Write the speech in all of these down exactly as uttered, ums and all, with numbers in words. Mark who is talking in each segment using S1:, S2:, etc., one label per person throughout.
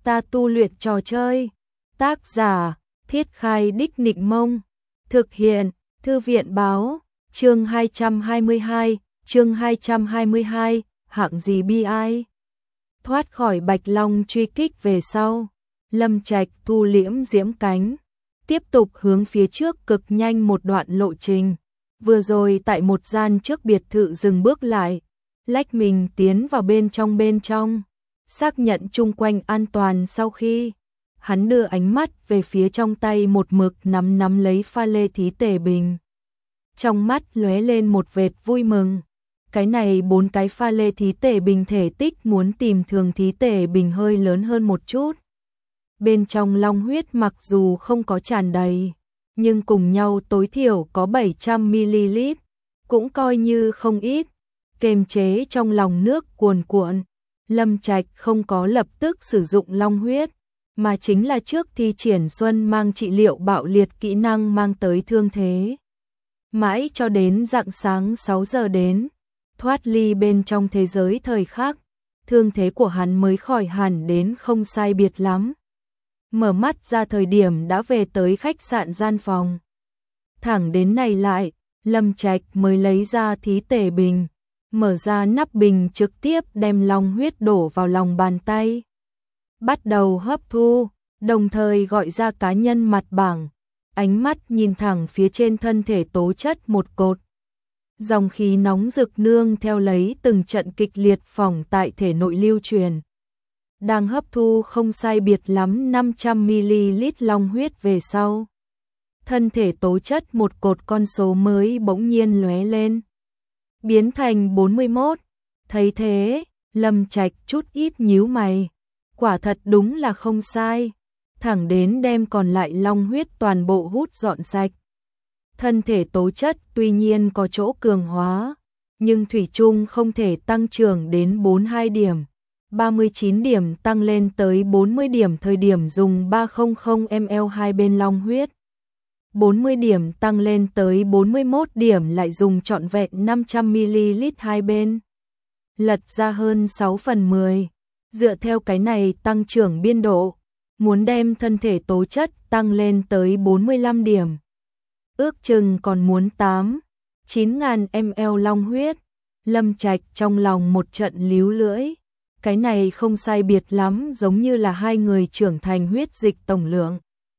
S1: Ta tu luyện trò chơi. Tác giả, Thiết Khai Đích Nịnh Mông. Thực hiện, Thư viện Báo. Chương hai trăm hai mươi hai, chương hai trăm hai mươi hai, hạng gì bi ai. Thoát khỏi Bạch Long truy kích về sau, Lâm Trạch thu liễm diễm cánh, tiếp tục hướng phía trước cực nhanh một đoạn lộ trình. Vừa rồi tại một gian trước biệt thự dừng bước lại, lách mình tiến vào bên trong bên trong, xác nhận chung quanh an toàn sau khi hắn đưa ánh mắt về phía trong tay một mực nắm nắm lấy pha lê thí tể bình. Trong mắt lóe lên một vệt vui mừng. Cái này bốn cái pha lê thí tể bình thể tích muốn tìm thường thí tể bình hơi lớn hơn một chút. Bên trong long huyết mặc dù không có tràn đầy, nhưng cùng nhau tối thiểu có bảy trăm mi li lít, cũng coi như không ít. Kềm chế trong lòng nước cuồn cuộn, Lâm Trạch không có lập tức sử dụng long huyết, mà chính là trước thi triển xuân mang trị liệu bạo liệt kỹ năng mang tới thương thế. Mãi cho đến rạng sáng sáu giờ đến, thoát ly bên trong thế giới thời khắc, thương thế của hắn mới khỏi hẳn đến không sai biệt lắm. Mở mắt ra thời điểm đã về tới khách sạn gian phòng. Thẳng đến này lại, Lâm Trạch mới lấy ra thí tể bình, mở ra nắp bình trực tiếp đem long huyết đổ vào lòng bàn tay. Bắt đầu hấp thu, đồng thời gọi ra cá nhân mặt bảng, ánh mắt nhìn thẳng phía trên thân thể tố chất một cột. Dòng khí nóng rực nương theo lấy từng trận kịch liệt phỏng tại thể nội lưu truyền. Đang hấp thu không sai biệt lắm năm trăm mi li lít long huyết về sau. Thân thể tố chất một cột con số mới bỗng nhiên lóe lên. Biến thành bốn mươi mốt. Thấy thế, Lâm Trạch chút ít nhíu mày. Quả thật đúng là không sai. Thẳng đến đem còn lại long huyết toàn bộ hút dọn sạch. Thân thể tố chất tuy nhiên có chỗ cường hóa, nhưng thủy chung không thể tăng trưởng đến bốn mươi hai điểm. ba mươi chín điểm tăng lên tới bốn mươi điểm thời điểm dùng ba trăm mi li lít hai bên long huyết. bốn mươi điểm tăng lên tới bốn mươi mốt điểm lại dùng trọn vẹn năm trăm mi li lít hai bên. Lật ra hơn sáu phần mười. Dựa theo cái này tăng trưởng biên độ, muốn đem thân thể tố chất tăng lên tới bốn mươi lăm điểm. Ước chừng còn muốn tám, chín ngàn mi li lít long huyết. Lâm Trạch trong lòng một trận líu lưỡi. Cái này không sai biệt lắm giống như là hai người trưởng thành huyết dịch tổng lượng.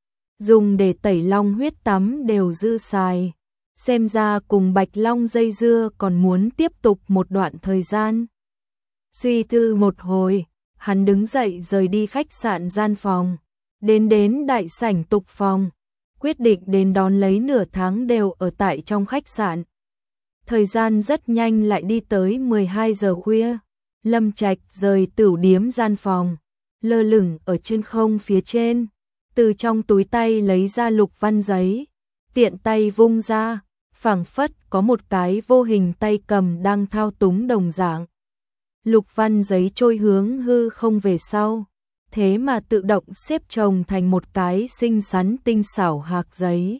S1: Dùng để tẩy long huyết tắm đều dư xài. Xem ra cùng Bạch Long dây dưa còn muốn tiếp tục một đoạn thời gian. Suy tư một hồi, hắn đứng dậy rời đi khách sạn gian phòng. Đến đến đại sảnh tục phòng. Quyết định đến đón lấy nửa tháng đều ở tại trong khách sạn. Thời gian rất nhanh lại đi tới mười hai giờ khuya. Lâm Trạch rời tửu điếm gian phòng, lơ lửng ở trên không phía trên, từ trong túi tay lấy ra lục văn giấy, tiện tay vung ra, phảng phất có một cái vô hình tay cầm đang thao túng đồng dạng. Lục văn giấy trôi hướng hư không về sau, thế mà tự động xếp chồng thành một cái xinh xắn tinh xảo hạc giấy.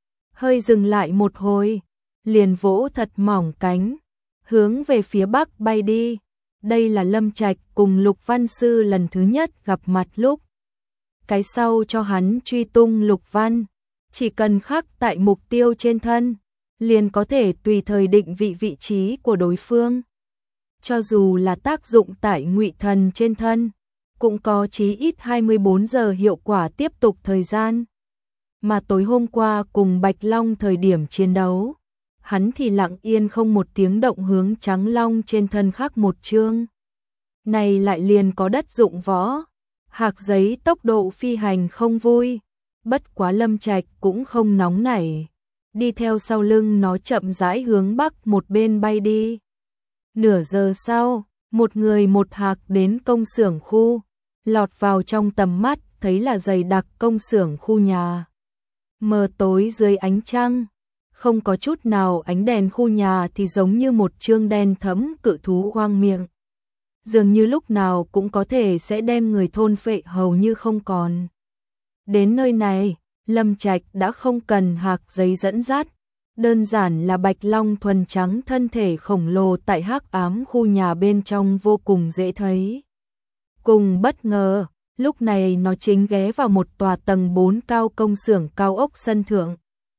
S1: Hơi dừng lại một hồi, liền vỗ thật mỏng cánh, hướng về phía bắc bay đi. Đây là Lâm Trạch cùng Lục Văn Sư lần thứ nhất gặp mặt lúc. Cái sau cho hắn truy tung Lục Văn, chỉ cần khắc tại mục tiêu trên thân, liền có thể tùy thời định vị vị trí của đối phương. Cho dù là tác dụng tại ngụy thần trên thân, cũng có chí ít hai mươi bốn giờ hiệu quả tiếp tục thời gian. Mà tối hôm qua cùng Bạch Long thời điểm chiến đấu, hắn thì lặng yên không một tiếng động hướng Trắng Long trên thân khắc một chương. Này lại liền có đất dụng võ, hạc giấy tốc độ phi hành không vui, bất quá Lâm Trạch cũng không nóng nảy, đi theo sau lưng nó chậm rãi hướng bắc một bên bay đi. Nửa giờ sau, một người một hạc đến công xưởng khu, lọt vào trong tầm mắt thấy là dày đặc công xưởng khu nhà. Mờ tối dưới ánh trăng, không có chút nào ánh đèn khu nhà thì giống như một chương đen thẫm cự thú hoang miệng. Dường như lúc nào cũng có thể sẽ đem người thôn phệ hầu như không còn. Đến nơi này, Lâm Trạch đã không cần hạc giấy dẫn dắt. Đơn giản là Bạch Long thuần trắng thân thể khổng lồ tại hắc ám khu nhà bên trong vô cùng dễ thấy. Cùng bất ngờ, Lúc này nó chính ghé vào một tòa tầng bốn cao công xưởng cao ốc sân thượng.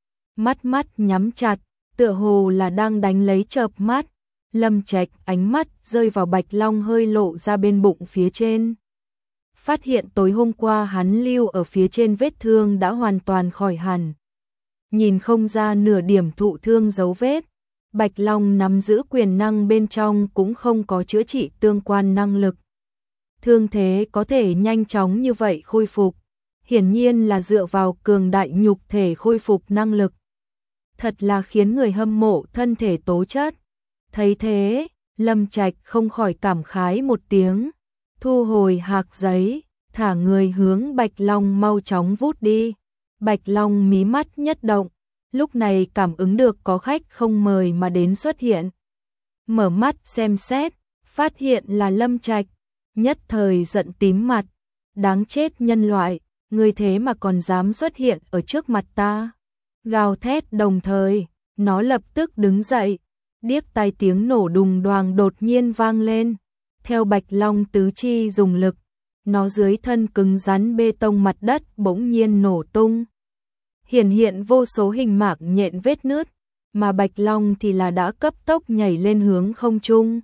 S1: Mắt mắt nhắm chặt, tựa hồ là đang đánh lấy chợp mắt. Lâm Trạch ánh mắt rơi vào Bạch Long hơi lộ ra bên bụng phía trên. Phát hiện tối hôm qua hắn lưu ở phía trên vết thương đã hoàn toàn khỏi hẳn. Nhìn không ra nửa điểm thụ thương dấu vết. Bạch Long nắm giữ quyền năng bên trong cũng không có chữa trị tương quan năng lực. Thương thế có thể nhanh chóng như vậy khôi phục, hiển nhiên là dựa vào cường đại nhục thể khôi phục năng lực. Thật là khiến người hâm mộ thân thể tố chất. Thấy thế, Lâm Trạch không khỏi cảm khái một tiếng, thu hồi hạc giấy, thả người hướng Bạch Long mau chóng vút đi. Bạch Long mí mắt nhất động, lúc này cảm ứng được có khách không mời mà đến xuất hiện. Mở mắt xem xét, phát hiện là Lâm Trạch, nhất thời giận tím mặt, đáng chết nhân loại, ngươi thế mà còn dám xuất hiện ở trước mặt ta. Gào thét đồng thời, nó lập tức đứng dậy, điếc tai tiếng nổ đùng đoàng đột nhiên vang lên. Theo Bạch Long tứ chi dùng lực, nó dưới thân cứng rắn bê tông mặt đất bỗng nhiên nổ tung. Hiển hiện vô số hình mạc nhện vết nứt, mà Bạch Long thì là đã cấp tốc nhảy lên hướng không trung.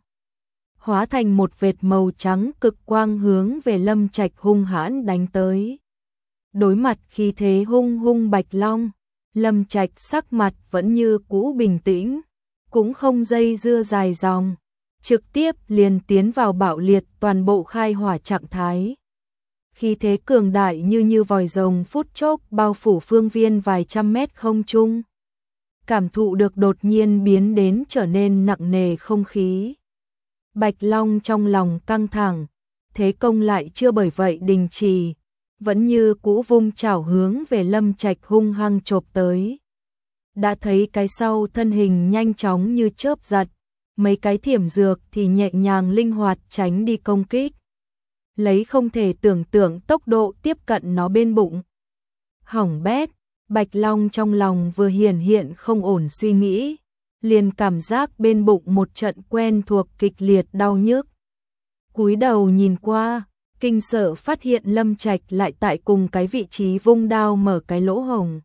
S1: Hóa thành một vệt màu trắng cực quang hướng về Lâm Trạch hung hãn đánh tới. Đối mặt khi thế hung hung Bạch Long, Lâm Trạch sắc mặt vẫn như cũ bình tĩnh, cũng không dây dưa dài dòng, trực tiếp liền tiến vào bạo liệt toàn bộ khai hỏa trạng thái. Khi thế cường đại như như vòi rồng phút chốc bao phủ phương viên vài trăm mét không trung. Cảm thụ được đột nhiên biến đến trở nên nặng nề không khí. Bạch Long trong lòng căng thẳng, thế công lại chưa bởi vậy đình trì, vẫn như cũ vung chảo hướng về Lâm Trạch hung hăng chộp tới. Đã thấy cái sau thân hình nhanh chóng như chớp giật, mấy cái thiểm dược thì nhẹ nhàng linh hoạt tránh đi công kích. Lấy không thể tưởng tượng tốc độ tiếp cận nó bên bụng. Hỏng bét, Bạch Long trong lòng vừa hiển hiện không ổn suy nghĩ, liền cảm giác bên bụng một trận quen thuộc kịch liệt đau nhức. Cúi đầu nhìn qua, kinh sợ phát hiện Lâm Trạch lại tại cùng cái vị trí vung đao mở cái lỗ hổng.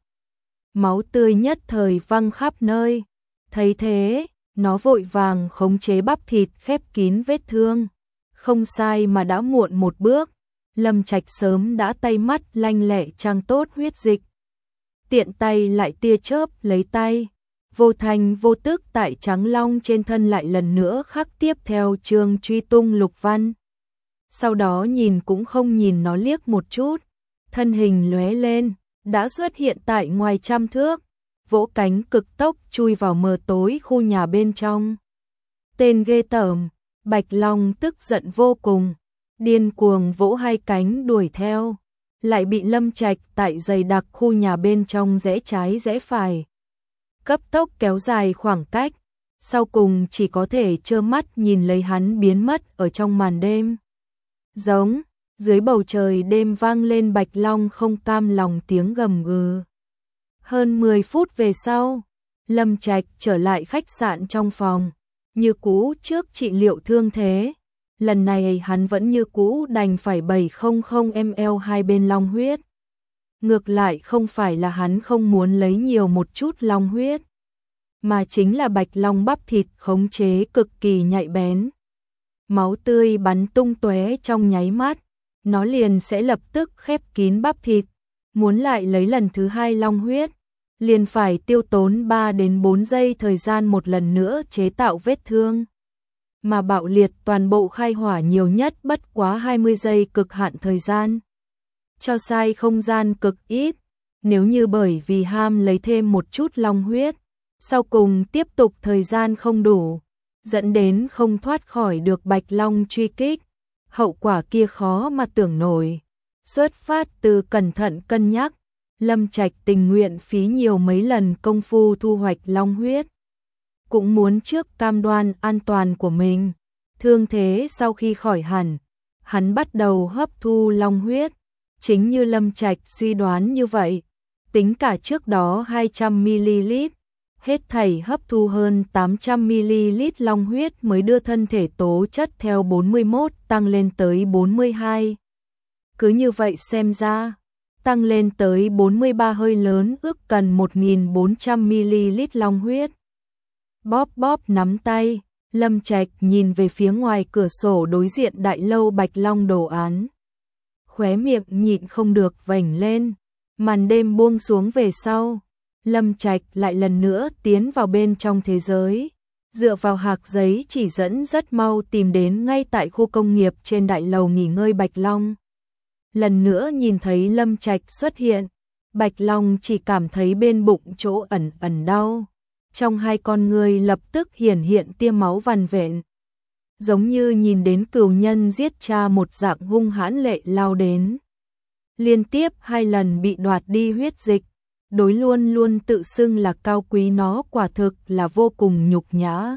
S1: Máu tươi nhất thời văng khắp nơi. Thấy thế, nó vội vàng khống chế bắp thịt khép kín vết thương. Không sai mà đã muộn một bước, Lâm Trạch sớm đã tay mắt lanh lẹ trang tốt huyết dịch. Tiện tay lại tia chớp lấy tay, vô thành vô tức tại trắng long trên thân lại lần nữa khắc tiếp theo chương truy tung lục văn. Sau đó nhìn cũng không nhìn nó liếc một chút, thân hình lóe lên, đã xuất hiện tại ngoài trăm thước, vỗ cánh cực tốc chui vào mờ tối khu nhà bên trong. Tên ghê tởm, Bạch Long tức giận vô cùng, điên cuồng vỗ hai cánh đuổi theo, lại bị Lâm Trạch tại dày đặc khu nhà bên trong rẽ trái rẽ phải. Cấp tốc kéo dài khoảng cách, sau cùng chỉ có thể trơ mắt nhìn lấy hắn biến mất ở trong màn đêm. Giống, dưới bầu trời đêm vang lên Bạch Long không cam lòng tiếng gầm gừ. Hơn mười phút về sau, Lâm Trạch trở lại khách sạn trong phòng, như cũ trước trị liệu thương thế. Lần này hắn vẫn như cũ đành phải bảy trăm mi li lít hai bên long huyết. Ngược lại không phải là hắn không muốn lấy nhiều một chút long huyết, mà chính là Bạch Long bắp thịt khống chế cực kỳ nhạy bén. Máu tươi bắn tung tóe trong nháy mắt, nó liền sẽ lập tức khép kín bắp thịt. Muốn lại lấy lần thứ hai long huyết, liền phải tiêu tốn ba đến bốn giây thời gian một lần nữa chế tạo vết thương. Mà bạo liệt toàn bộ khai hỏa nhiều nhất bất quá hai mươi giây cực hạn thời gian. Cho sai không gian cực ít, nếu như bởi vì ham lấy thêm một chút long huyết, sau cùng tiếp tục thời gian không đủ, dẫn đến không thoát khỏi được Bạch Long truy kích, hậu quả kia khó mà tưởng nổi. Xuất phát từ cẩn thận cân nhắc, Lâm Trạch tình nguyện phí nhiều mấy lần công phu thu hoạch long huyết, cũng muốn trước cam đoan an toàn của mình. Thương thế sau khi khỏi hẳn, hắn bắt đầu hấp thu long huyết, chính như Lâm Trạch suy đoán như vậy, tính cả trước đó hai trăm mi li lít, hết thảy hấp thu hơn tám trăm mi li lít long huyết mới đưa thân thể tố chất theo bốn mươi mốt tăng lên tới bốn mươi hai. Cứ như vậy xem ra, tăng lên tới bốn mươi ba hơi lớn ước cần một nghìn bốn trăm mi li lít long huyết. Bóp bóp nắm tay, Lâm Trạch nhìn về phía ngoài cửa sổ đối diện đại lâu Bạch Long đồ án. Khóe miệng nhịn không được vểnh lên, màn đêm buông xuống về sau. Lâm Trạch lại lần nữa tiến vào bên trong thế giới, dựa vào hạc giấy chỉ dẫn rất mau tìm đến ngay tại khu công nghiệp trên đại lầu nghỉ ngơi Bạch Long. Lần nữa nhìn thấy Lâm Trạch xuất hiện, Bạch Long chỉ cảm thấy bên bụng chỗ ẩn ẩn đau. Trong hai con người lập tức hiển hiện tia máu vằn vện. Giống như nhìn đến cừu nhân giết cha một dạng hung hãn lệ lao đến. Liên tiếp hai lần bị đoạt đi huyết dịch, đối luôn luôn tự xưng là cao quý nó quả thực là vô cùng nhục nhã.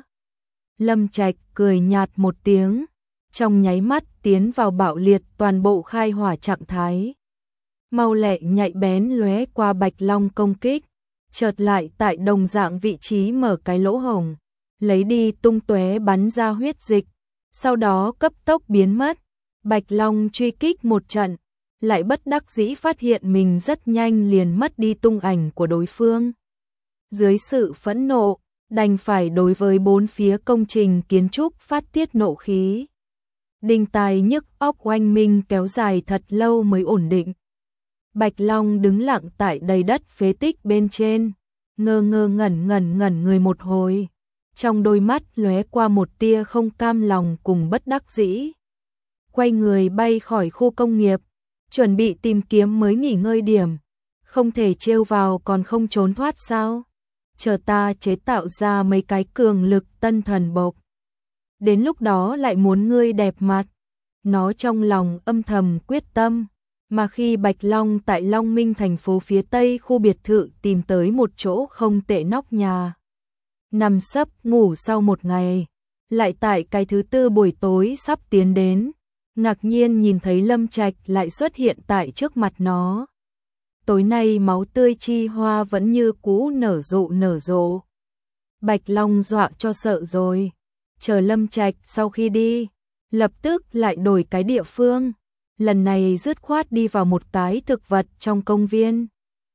S1: Lâm Trạch cười nhạt một tiếng, trong nháy mắt tiến vào bạo liệt toàn bộ khai hỏa trạng thái. Mau lẹ nhạy bén lóe qua Bạch Long công kích, chợt lại tại đồng dạng vị trí mở cái lỗ hổng, lấy đi tung tóe bắn ra huyết dịch, sau đó cấp tốc biến mất. Bạch Long truy kích một trận, lại bất đắc dĩ phát hiện mình rất nhanh liền mất đi tung ảnh của đối phương. Dưới sự phẫn nộ, đành phải đối với bốn phía công trình kiến trúc phát tiết nộ khí. Đinh tai nhức óc oanh minh kéo dài thật lâu mới ổn định. Bạch Long đứng lặng tại đầy đất phế tích bên trên, ngơ ngơ ngẩn ngẩn ngẩn người một hồi, trong đôi mắt lóe qua một tia không cam lòng cùng bất đắc dĩ. Quay người bay khỏi khu công nghiệp, chuẩn bị tìm kiếm mới nghỉ ngơi điểm, không thể trêu vào còn không trốn thoát sao? Chờ ta chế tạo ra mấy cái cường lực tân thần bộc. Đến lúc đó lại muốn ngươi đẹp mặt. Nó trong lòng âm thầm quyết tâm, mà khi Bạch Long tại Long Minh thành phố phía tây khu biệt thự tìm tới một chỗ không tệ nóc nhà. Nằm sấp ngủ sau một ngày, lại tại cái thứ tư buổi tối sắp tiến đến, ngạc nhiên nhìn thấy Lâm Trạch lại xuất hiện tại trước mặt nó. Tối nay máu tươi chi hoa vẫn như cũ nở rộ nở rộ. Bạch Long dọa cho sợ rồi, chờ Lâm Trạch sau khi đi, lập tức lại đổi cái địa phương, lần này dứt khoát đi vào một cái thực vật trong công viên.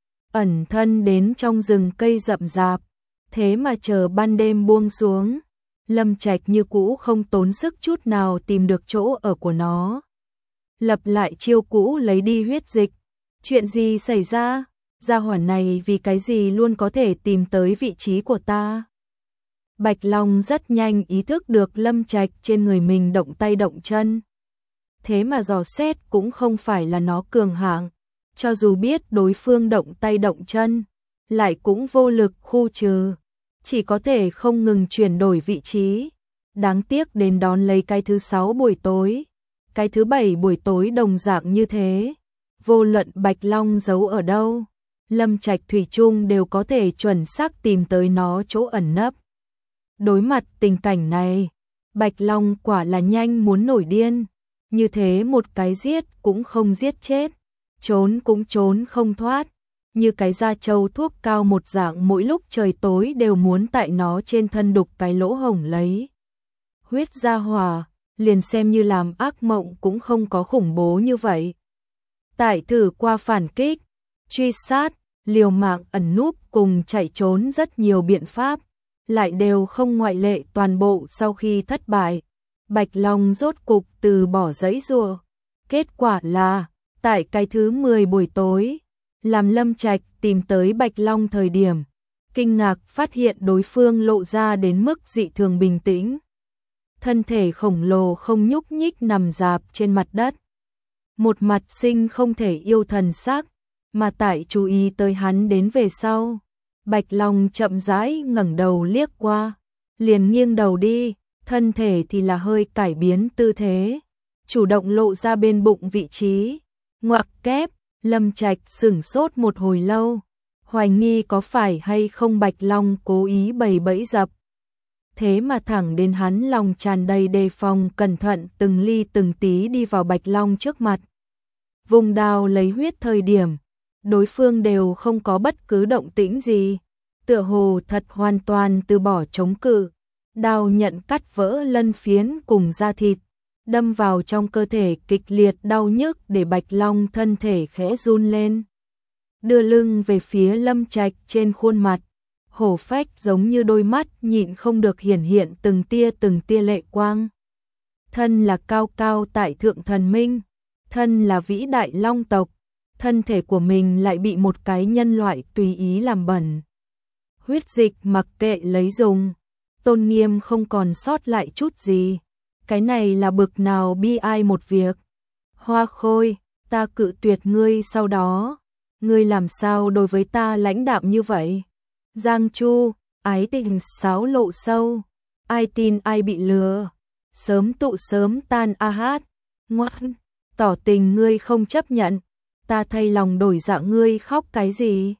S1: Ẩn thân đến trong rừng cây rậm rạp, thế mà chờ ban đêm buông xuống, Lâm Trạch như cũ không tốn sức chút nào tìm được chỗ ở của nó. Lập lại chiêu cũ lấy đi huyết dịch. Chuyện gì xảy ra? Gia hỏa này vì cái gì luôn có thể tìm tới vị trí của ta? Bạch Long rất nhanh ý thức được Lâm Trạch trên người mình động tay động chân. Thế mà dò xét cũng không phải là nó cường hạng, cho dù biết đối phương động tay động chân, lại cũng vô lực khu trừ, chỉ có thể không ngừng chuyển đổi vị trí. Đáng tiếc đến đón lấy cái thứ sáu buổi tối, cái thứ bảy buổi tối đồng dạng như thế. Vô luận Bạch Long giấu ở đâu, Lâm Trạch thủy chung đều có thể chuẩn xác tìm tới nó chỗ ẩn nấp. Đối mặt tình cảnh này, Bạch Long quả là nhanh muốn nổi điên, như thế một cái giết cũng không giết chết, trốn cũng trốn không thoát, như cái da trâu thuốc cao một dạng mỗi lúc trời tối đều muốn tại nó trên thân đục cái lỗ hổng lấy huyết ra hỏa, liền xem như làm ác mộng cũng không có khủng bố như vậy. Tại thử qua phản kích, truy sát, liều mạng ẩn núp cùng chạy trốn rất nhiều biện pháp, lại đều không ngoại lệ toàn bộ sau khi thất bại. Bạch Long rốt cục từ bỏ giãy giụa. Kết quả là, tại cái thứ mười buổi tối, làm Lâm Trạch tìm tới Bạch Long thời điểm, kinh ngạc phát hiện đối phương lộ ra đến mức dị thường bình tĩnh. Thân thể khổng lồ không nhúc nhích nằm rạp trên mặt đất. Một mặt sinh không thể yêu thần sắc, mà tại chú ý tới hắn đến về sau. Bạch Long chậm rãi ngẩng đầu liếc qua, liền nghiêng đầu đi, thân thể thì là hơi cải biến tư thế, chủ động lộ ra bên bụng vị trí. Ngoặc kép, Lâm Trạch sửng sốt một hồi lâu, hoài nghi có phải hay không Bạch Long cố ý bày bẫy dập. Thế mà thẳng đến hắn lòng tràn đầy đề phòng cẩn thận từng ly từng tí đi vào Bạch Long trước mặt. Vùng đao lấy huyết thời điểm, đối phương đều không có bất cứ động tĩnh gì, tựa hồ thật hoàn toàn từ bỏ chống cự. Đao nhận cắt vỡ lân phiến cùng da thịt, đâm vào trong cơ thể kịch liệt đau nhức để Bạch Long thân thể khẽ run lên. Đưa lưng về phía Lâm Trạch, trên khuôn mặt hổ phách giống như đôi mắt nhịn không được hiển hiện từng tia từng tia lệ quang. Thân là cao cao tại thượng thần minh, thân là vĩ đại long tộc, thân thể của mình lại bị một cái nhân loại tùy ý làm bẩn. Huyết dịch mặc kệ lấy dùng, tôn nghiêm không còn sót lại chút gì. Cái này là bực nào bi ai một việc. Hoa Khôi, ta cự tuyệt ngươi, sau đó ngươi làm sao đối với ta lãnh đạm như vậy? Giang Chu, ái tình sáo lộ sâu, ai tin ai bị lừa, sớm tụ sớm tan a hát. Ngoan, tỏ tình ngươi không chấp nhận, ta thay lòng đổi dạ, ngươi khóc cái gì?